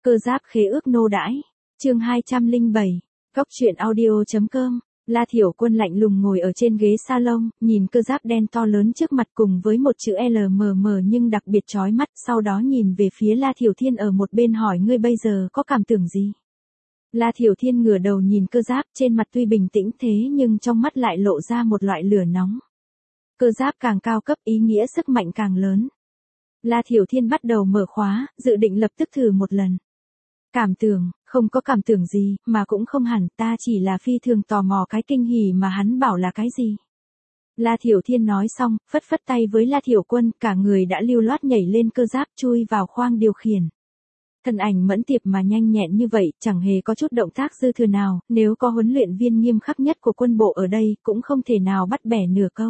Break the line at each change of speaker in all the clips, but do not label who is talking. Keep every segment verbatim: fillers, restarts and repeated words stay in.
Cơ giáp khế ước nô đãi. Chương hai trăm lẻ bảy. Góc truyện audio.com. La Thiểu Quân lạnh lùng ngồi ở trên ghế salon, nhìn cơ giáp đen to lớn trước mặt cùng với một chữ L mờ mờ nhưng đặc biệt chói mắt, sau đó nhìn về phía La Thiểu Thiên ở một bên hỏi ngươi bây giờ có cảm tưởng gì? La Thiểu Thiên ngửa đầu nhìn cơ giáp, trên mặt tuy bình tĩnh thế nhưng trong mắt lại lộ ra một loại lửa nóng. Cơ giáp càng cao cấp ý nghĩa sức mạnh càng lớn. La Thiểu Thiên bắt đầu mở khóa, dự định lập tức thử một lần. Cảm tưởng, không có cảm tưởng gì, mà cũng không hẳn, ta chỉ là phi thường tò mò cái kinh hỉ mà hắn bảo là cái gì. La Thiểu Thiên nói xong, phất phất tay với La Thiểu Quân, cả người đã lưu loát nhảy lên cơ giáp chui vào khoang điều khiển. Thân ảnh mẫn tiệp mà nhanh nhẹn như vậy, chẳng hề có chút động tác dư thừa nào, nếu có huấn luyện viên nghiêm khắc nhất của quân bộ ở đây, cũng không thể nào bắt bẻ nửa câu.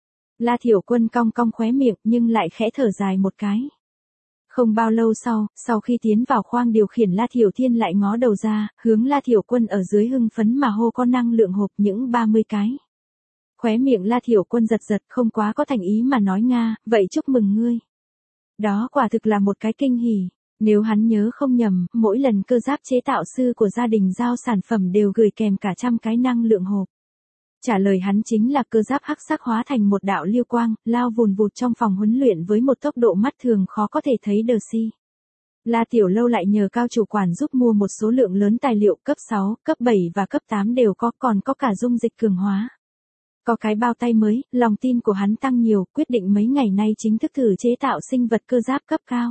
La Thiểu Quân cong cong khóe miệng, nhưng lại khẽ thở dài một cái. Không bao lâu sau, sau khi tiến vào khoang điều khiển La Thiểu Thiên lại ngó đầu ra, hướng La Thiểu Quân ở dưới hưng phấn mà hô có năng lượng hộp những ba mươi cái. Khóe miệng La Thiểu Quân giật giật không quá có thành ý mà nói Nga, vậy chúc mừng ngươi. Đó quả thực là một cái kinh hỉ. Nếu hắn nhớ không nhầm, mỗi lần cơ giáp chế tạo sư của gia đình giao sản phẩm đều gửi kèm cả trăm cái năng lượng hộp. Trả lời hắn chính là cơ giáp hắc sắc hóa thành một đạo lưu quang, lao vùn vụt trong phòng huấn luyện với một tốc độ mắt thường khó có thể thấy đờ si. La Tiểu Lâu lại nhờ cao chủ quản giúp mua một số lượng lớn tài liệu cấp sáu, cấp bảy và cấp tám đều có, còn có cả dung dịch cường hóa. Có cái bao tay mới, lòng tin của hắn tăng nhiều, quyết định mấy ngày nay chính thức thử chế tạo sinh vật cơ giáp cấp cao.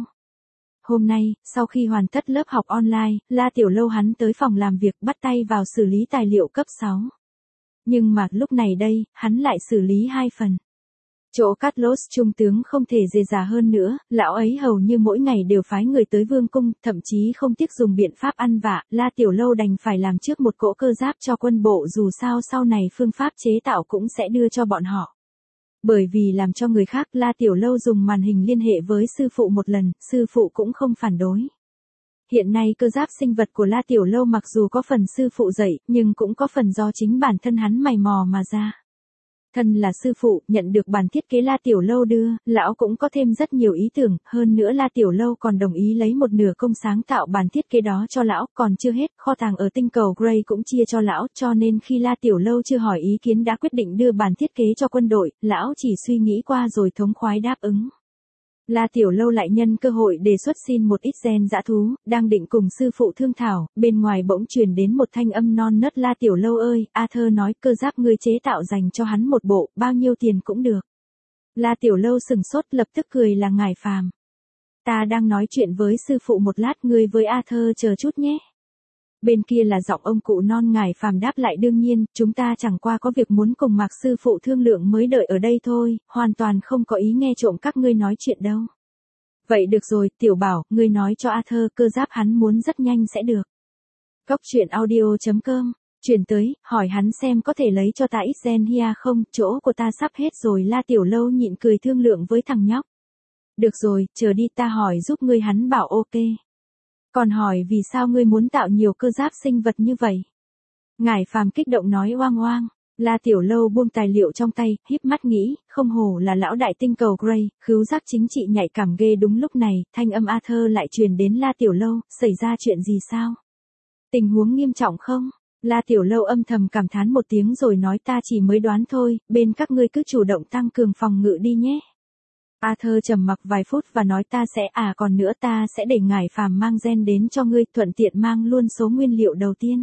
Hôm nay, sau khi hoàn tất lớp học online, La Tiểu Lâu hắn tới phòng làm việc bắt tay vào xử lý tài liệu cấp sáu. Nhưng mà lúc này đây, hắn lại xử lý hai phần. Chỗ Carlos trung tướng không thể dè dà hơn nữa, lão ấy hầu như mỗi ngày đều phái người tới vương cung, thậm chí không tiếc dùng biện pháp ăn vạ, La Tiểu Lâu đành phải làm trước một cỗ cơ giáp cho quân bộ dù sao sau này phương pháp chế tạo cũng sẽ đưa cho bọn họ. Bởi vì làm cho người khác, La Tiểu Lâu dùng màn hình liên hệ với sư phụ một lần, sư phụ cũng không phản đối. Hiện nay cơ giáp sinh vật của La Tiểu Lâu mặc dù có phần sư phụ dạy, nhưng cũng có phần do chính bản thân hắn mày mò mà ra. Thân là sư phụ, nhận được bản thiết kế La Tiểu Lâu đưa, lão cũng có thêm rất nhiều ý tưởng, hơn nữa La Tiểu Lâu còn đồng ý lấy một nửa công sáng tạo bản thiết kế đó cho lão, còn chưa hết, kho tàng ở tinh cầu Grey cũng chia cho lão, cho nên khi La Tiểu Lâu chưa hỏi ý kiến đã quyết định đưa bản thiết kế cho quân đội, lão chỉ suy nghĩ qua rồi thống khoái đáp ứng. La Tiểu Lâu lại nhân cơ hội đề xuất xin một ít gen dã thú, đang định cùng sư phụ thương thảo, bên ngoài bỗng truyền đến một thanh âm non nớt La Tiểu Lâu ơi, Arthur nói cơ giáp ngươi chế tạo dành cho hắn một bộ, bao nhiêu tiền cũng được. La Tiểu Lâu sừng sốt lập tức cười là ngải phàm. Ta đang nói chuyện với sư phụ một lát ngươi với Arthur chờ chút nhé. Bên kia là giọng ông cụ non ngải phàm đáp lại đương nhiên, chúng ta chẳng qua có việc muốn cùng Mạc sư phụ thương lượng mới đợi ở đây thôi, hoàn toàn không có ý nghe trộm các ngươi nói chuyện đâu. Vậy được rồi, Tiểu Bảo, ngươi nói cho Arthur cơ giáp hắn muốn rất nhanh sẽ được. Góc truyện audio.com, chuyển tới, hỏi hắn xem có thể lấy cho ta ít gen hia không, chỗ của ta sắp hết rồi. La Tiểu Lâu nhịn cười thương lượng với thằng nhóc. Được rồi, chờ đi ta hỏi giúp ngươi hắn bảo ok. Còn hỏi vì sao ngươi muốn tạo nhiều cơ giáp sinh vật như vậy? Ngải phàm kích động nói oang oang. La Tiểu Lâu buông tài liệu trong tay, híp mắt nghĩ, không hổ là lão đại tinh cầu Grey, khứu giác chính trị nhạy cảm ghê. Đúng lúc này, thanh âm Arthur lại truyền đến La Tiểu Lâu, xảy ra chuyện gì sao? Tình huống nghiêm trọng không? La Tiểu Lâu âm thầm cảm thán một tiếng rồi nói ta chỉ mới đoán thôi, bên các ngươi cứ chủ động tăng cường phòng ngự đi nhé. Arthur trầm mặc vài phút và nói ta sẽ à còn nữa ta sẽ để ngải phàm mang gen đến cho ngươi, thuận tiện mang luôn số nguyên liệu đầu tiên.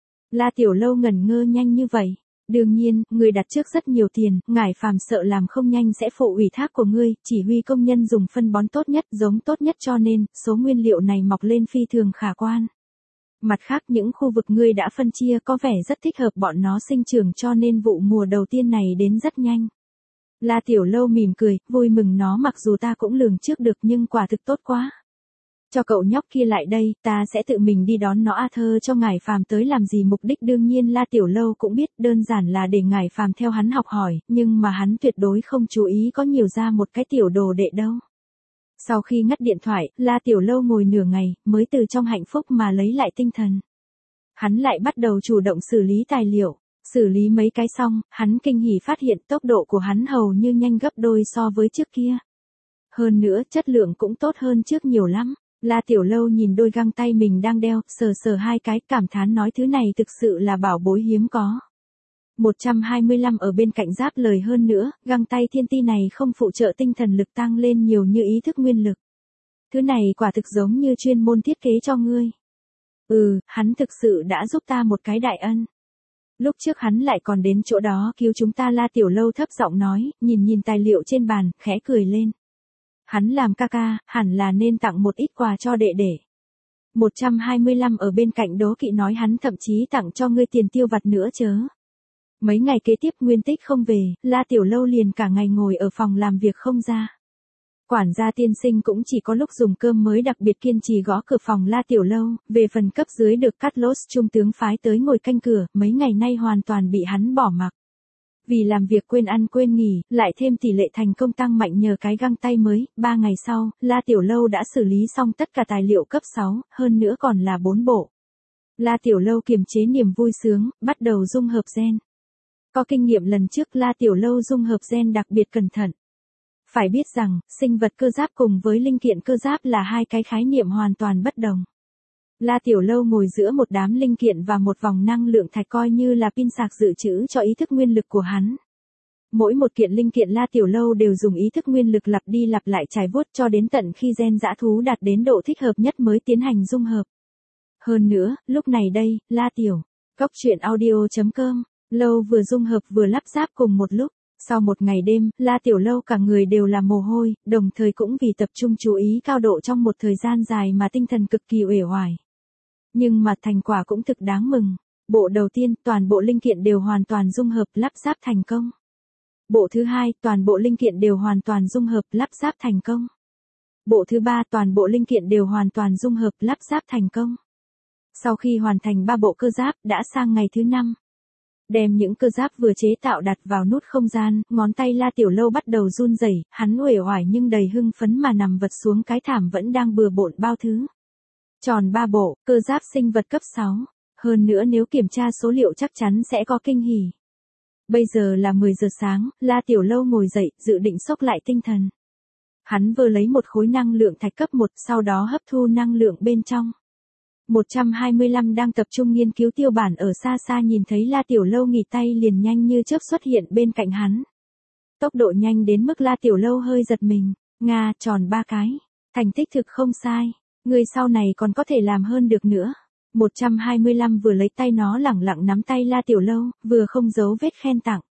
La Tiểu Lâu ngẩn ngơ nhanh như vậy. Đương nhiên, ngươi đặt trước rất nhiều tiền, ngải phàm sợ làm không nhanh sẽ phụ ủy thác của ngươi, chỉ huy công nhân dùng phân bón tốt nhất, giống tốt nhất cho nên, số nguyên liệu này mọc lên phi thường khả quan. Mặt khác những khu vực ngươi đã phân chia có vẻ rất thích hợp bọn nó sinh trưởng cho nên vụ mùa đầu tiên này đến rất nhanh. La Tiểu Lâu mỉm cười, vui mừng nó mặc dù ta cũng lường trước được nhưng quả thực tốt quá. Cho cậu nhóc kia lại đây, ta sẽ tự mình đi đón nó. Arthur cho ngải phàm tới làm gì mục đích đương nhiên La Tiểu Lâu cũng biết đơn giản là để ngải phàm theo hắn học hỏi, nhưng mà hắn tuyệt đối không chú ý có nhiều ra một cái tiểu đồ đệ đâu. Sau khi ngắt điện thoại, La Tiểu Lâu ngồi nửa ngày, mới từ trong hạnh phúc mà lấy lại tinh thần. Hắn lại bắt đầu chủ động xử lý tài liệu. Xử lý mấy cái xong, hắn kinh hỉ phát hiện tốc độ của hắn hầu như nhanh gấp đôi so với trước kia. Hơn nữa, chất lượng cũng tốt hơn trước nhiều lắm. La Tiểu Lâu nhìn đôi găng tay mình đang đeo, sờ sờ hai cái, cảm thán nói thứ này thực sự là bảo bối hiếm có. một trăm hai mươi lăm ở bên cạnh giáp lời hơn nữa, găng tay thiên ti này không phụ trợ tinh thần lực tăng lên nhiều như ý thức nguyên lực. Thứ này quả thực giống như chuyên môn thiết kế cho ngươi. Ừ, hắn thực sự đã giúp ta một cái đại ân. Lúc trước hắn lại còn đến chỗ đó cứu chúng ta. La Tiểu Lâu thấp giọng nói, nhìn nhìn tài liệu trên bàn, khẽ cười lên. Hắn làm ca ca, hẳn là nên tặng một ít quà cho đệ đệ. một trăm hai mươi lăm ở bên cạnh đố kỵ nói hắn thậm chí tặng cho ngươi tiền tiêu vặt nữa chớ. Mấy ngày kế tiếp Nguyên Tích không về, La Tiểu Lâu liền cả ngày ngồi ở phòng làm việc không ra. Quản gia tiên sinh cũng chỉ có lúc dùng cơm mới đặc biệt kiên trì gõ cửa phòng La Tiểu Lâu, về phần cấp dưới được Carlos trung tướng phái tới ngồi canh cửa, mấy ngày nay hoàn toàn bị hắn bỏ mặc. Vì làm việc quên ăn quên nghỉ, lại thêm tỷ lệ thành công tăng mạnh nhờ cái găng tay mới, ba ngày sau, La Tiểu Lâu đã xử lý xong tất cả tài liệu cấp sáu, hơn nữa còn là bốn bộ. La Tiểu Lâu kiềm chế niềm vui sướng, bắt đầu dung hợp gen. Có kinh nghiệm lần trước La Tiểu Lâu dung hợp gen đặc biệt cẩn thận. Phải biết rằng, sinh vật cơ giáp cùng với linh kiện cơ giáp là hai cái khái niệm hoàn toàn bất đồng. La Tiểu Lâu ngồi giữa một đám linh kiện và một vòng năng lượng thạch coi như là pin sạc dự trữ cho ý thức nguyên lực của hắn. Mỗi một kiện linh kiện La Tiểu Lâu đều dùng ý thức nguyên lực lặp đi lặp lại trải vuốt cho đến tận khi gen dã thú đạt đến độ thích hợp nhất mới tiến hành dung hợp. Hơn nữa, lúc này đây, La Tiểu, Cóc Truyện Audio chấm com, Lâu vừa dung hợp vừa lắp ráp cùng một lúc. Sau một ngày đêm, La Tiểu Lâu cả người đều là mồ hôi, đồng thời cũng vì tập trung chú ý cao độ trong một thời gian dài mà tinh thần cực kỳ uể oải. Nhưng mà thành quả cũng thực đáng mừng. Bộ đầu tiên, toàn bộ linh kiện đều hoàn toàn dung hợp lắp ráp thành công. Bộ thứ hai, toàn bộ linh kiện đều hoàn toàn dung hợp lắp ráp thành công. Bộ thứ ba, toàn bộ linh kiện đều hoàn toàn dung hợp lắp ráp thành công. Sau khi hoàn thành ba bộ cơ giáp, đã sang ngày thứ năm. Đem những cơ giáp vừa chế tạo đặt vào nút không gian, ngón tay La Tiểu Lâu bắt đầu run rẩy, hắn uể oải nhưng đầy hưng phấn mà nằm vật xuống cái thảm vẫn đang bừa bộn bao thứ. Tròn ba bộ, cơ giáp sinh vật cấp sáu. Hơn nữa nếu kiểm tra số liệu chắc chắn sẽ có kinh hỉ. Bây giờ là mười giờ sáng, La Tiểu Lâu ngồi dậy, dự định xốc lại tinh thần. Hắn vừa lấy một khối năng lượng thạch cấp một, sau đó hấp thu năng lượng bên trong. một trăm hai mươi lăm đang tập trung nghiên cứu tiêu bản ở xa xa nhìn thấy La Tiểu Lâu nghỉ tay liền nhanh như chớp xuất hiện bên cạnh hắn. Tốc độ nhanh đến mức La Tiểu Lâu hơi giật mình. Nga, tròn ba cái. Thành tích thực không sai. Người sau này còn có thể làm hơn được nữa. một trăm hai mươi lăm vừa lấy tay nó lẳng lặng nắm tay La Tiểu Lâu, vừa không giấu vết khen tặng.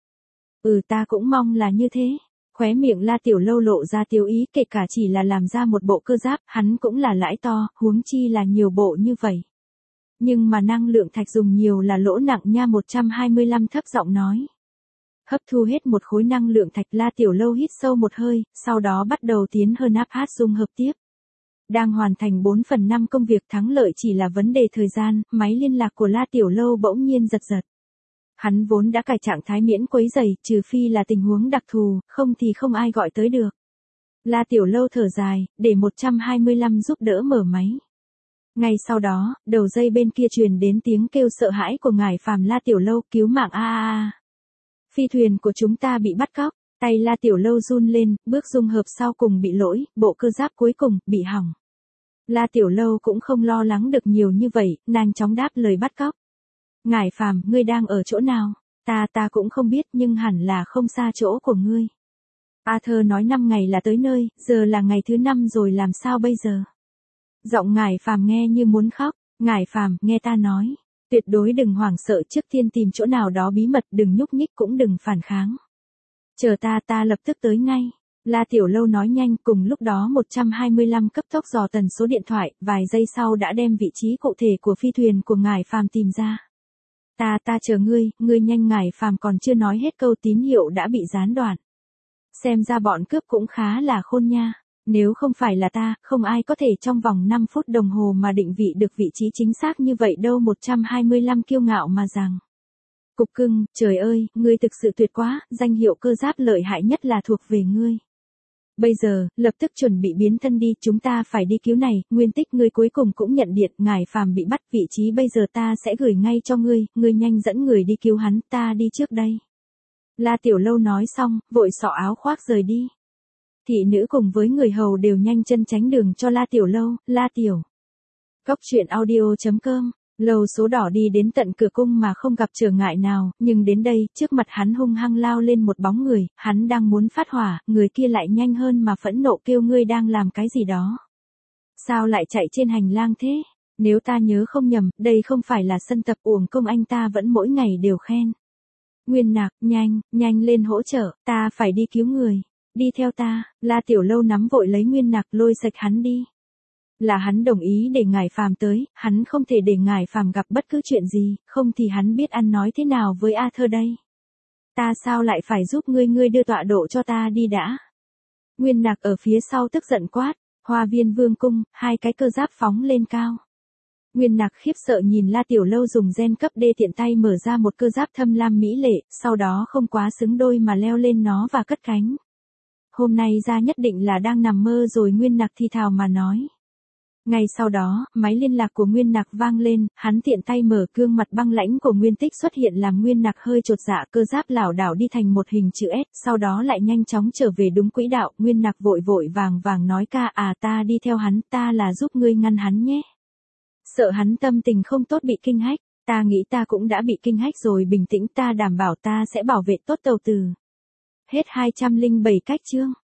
Ừ ta cũng mong là như thế. Khóe miệng La Tiểu Lâu lộ ra tiêu ý, kể cả chỉ là làm ra một bộ cơ giáp, hắn cũng là lãi to, huống chi là nhiều bộ như vậy. Nhưng mà năng lượng thạch dùng nhiều là lỗ nặng nha. Một trăm hai mươi lăm thấp giọng nói. Hấp thu hết một khối năng lượng thạch, La Tiểu Lâu hít sâu một hơi, sau đó bắt đầu tiến hơn áp hát dung hợp tiếp. Đang hoàn thành bốn phần năm công việc, thắng lợi chỉ là vấn đề thời gian, máy liên lạc của La Tiểu Lâu bỗng nhiên giật giật. Hắn vốn đã cài trạng thái miễn quấy rầy, trừ phi là tình huống đặc thù, không thì không ai gọi tới được. La Tiểu Lâu thở dài, để một trăm hai mươi lăm giúp đỡ mở máy. Ngay sau đó, đầu dây bên kia truyền đến tiếng kêu sợ hãi của ngải phàm. La Tiểu Lâu, cứu mạng a a a. Phi thuyền của chúng ta bị bắt cóc. Tay La Tiểu Lâu run lên, bước dung hợp sau cùng bị lỗi, bộ cơ giáp cuối cùng bị hỏng. La Tiểu Lâu cũng không lo lắng được nhiều như vậy, nàng chóng đáp lời bắt cóc. Ngải phàm, ngươi đang ở chỗ nào? Ta ta cũng không biết nhưng hẳn là không xa chỗ của ngươi. Arthur nói năm ngày là tới nơi, giờ là ngày thứ năm rồi làm sao bây giờ? Giọng ngải phàm nghe như muốn khóc. Ngải phàm, nghe ta nói. Tuyệt đối đừng hoảng sợ, trước tiên tìm chỗ nào đó bí mật, đừng nhúc nhích cũng đừng phản kháng. Chờ ta ta lập tức tới ngay. La Tiểu Lâu nói nhanh, cùng lúc đó một trăm hai mươi lăm cấp tốc dò tần số điện thoại, vài giây sau đã đem vị trí cụ thể của phi thuyền của ngải phàm tìm ra. Ta ta chờ ngươi, ngươi nhanh. Ngải phàm còn chưa nói hết câu tín hiệu đã bị gián đoạn. Xem ra bọn cướp cũng khá là khôn nha. Nếu không phải là ta, không ai có thể trong vòng năm phút đồng hồ mà định vị được vị trí chính xác như vậy đâu. một trăm hai mươi lăm kiêu ngạo mà rằng. Cục cưng, trời ơi, ngươi thực sự tuyệt quá, danh hiệu cơ giáp lợi hại nhất là thuộc về ngươi. Bây giờ, lập tức chuẩn bị biến thân đi, chúng ta phải đi cứu này. Nguyên Tích, ngươi cuối cùng cũng nhận điện, ngải phàm bị bắt, vị trí bây giờ ta sẽ gửi ngay cho ngươi, ngươi nhanh dẫn người đi cứu hắn, ta đi trước đây. La Tiểu Lâu nói xong, vội xỏ áo khoác rời đi. Thị nữ cùng với người hầu đều nhanh chân tránh đường cho La Tiểu Lâu, La Tiểu. Cốc truyện audio chấm com. Lầu số đỏ đi đến tận cửa cung mà không gặp trở ngại nào, nhưng đến đây, trước mặt hắn hung hăng lao lên một bóng người, hắn đang muốn phát hỏa, người kia lại nhanh hơn mà phẫn nộ kêu ngươi đang làm cái gì đó. Sao lại chạy trên hành lang thế? Nếu ta nhớ không nhầm, đây không phải là sân tập uổng công anh ta vẫn mỗi ngày đều khen. Nguyên Nạc, nhanh, nhanh lên hỗ trợ, ta phải đi cứu người. Đi theo ta, La Tiểu Lâu nắm vội lấy Nguyên Nạc lôi sạch hắn đi. Là hắn đồng ý để ngài Phàm tới, hắn không thể để ngài Phàm gặp bất cứ chuyện gì, không thì hắn biết ăn nói thế nào với Arthur đây. Ta sao lại phải giúp ngươi ngươi đưa tọa độ cho ta đi đã. Nguyên Nạc ở phía sau tức giận quát, Hoa Viên Vương cung, hai cái cơ giáp phóng lên cao. Nguyên Nạc khiếp sợ nhìn La Tiểu Lâu dùng gen cấp D tiện tay mở ra một cơ giáp thâm lam mỹ lệ, sau đó không quá xứng đôi mà leo lên nó và cất cánh. Hôm nay ra nhất định là đang nằm mơ rồi, Nguyên Nạc thì thào mà nói. Ngay sau đó, máy liên lạc của Nguyên Nạc vang lên, hắn tiện tay mở gương mặt băng lãnh của Nguyên Tích xuất hiện làm Nguyên Nạc hơi chột dạ, cơ giáp lảo đảo đi thành một hình chữ S, sau đó lại nhanh chóng trở về đúng quỹ đạo. Nguyên Nạc vội vội vàng vàng nói ca à ta đi theo hắn, ta là giúp ngươi ngăn hắn nhé. Sợ hắn tâm tình không tốt bị kinh hách, ta nghĩ ta cũng đã bị kinh hách rồi, bình tĩnh, ta đảm bảo ta sẽ bảo vệ tốt tàu tử. Hết hai trăm lẻ bảy cách chương.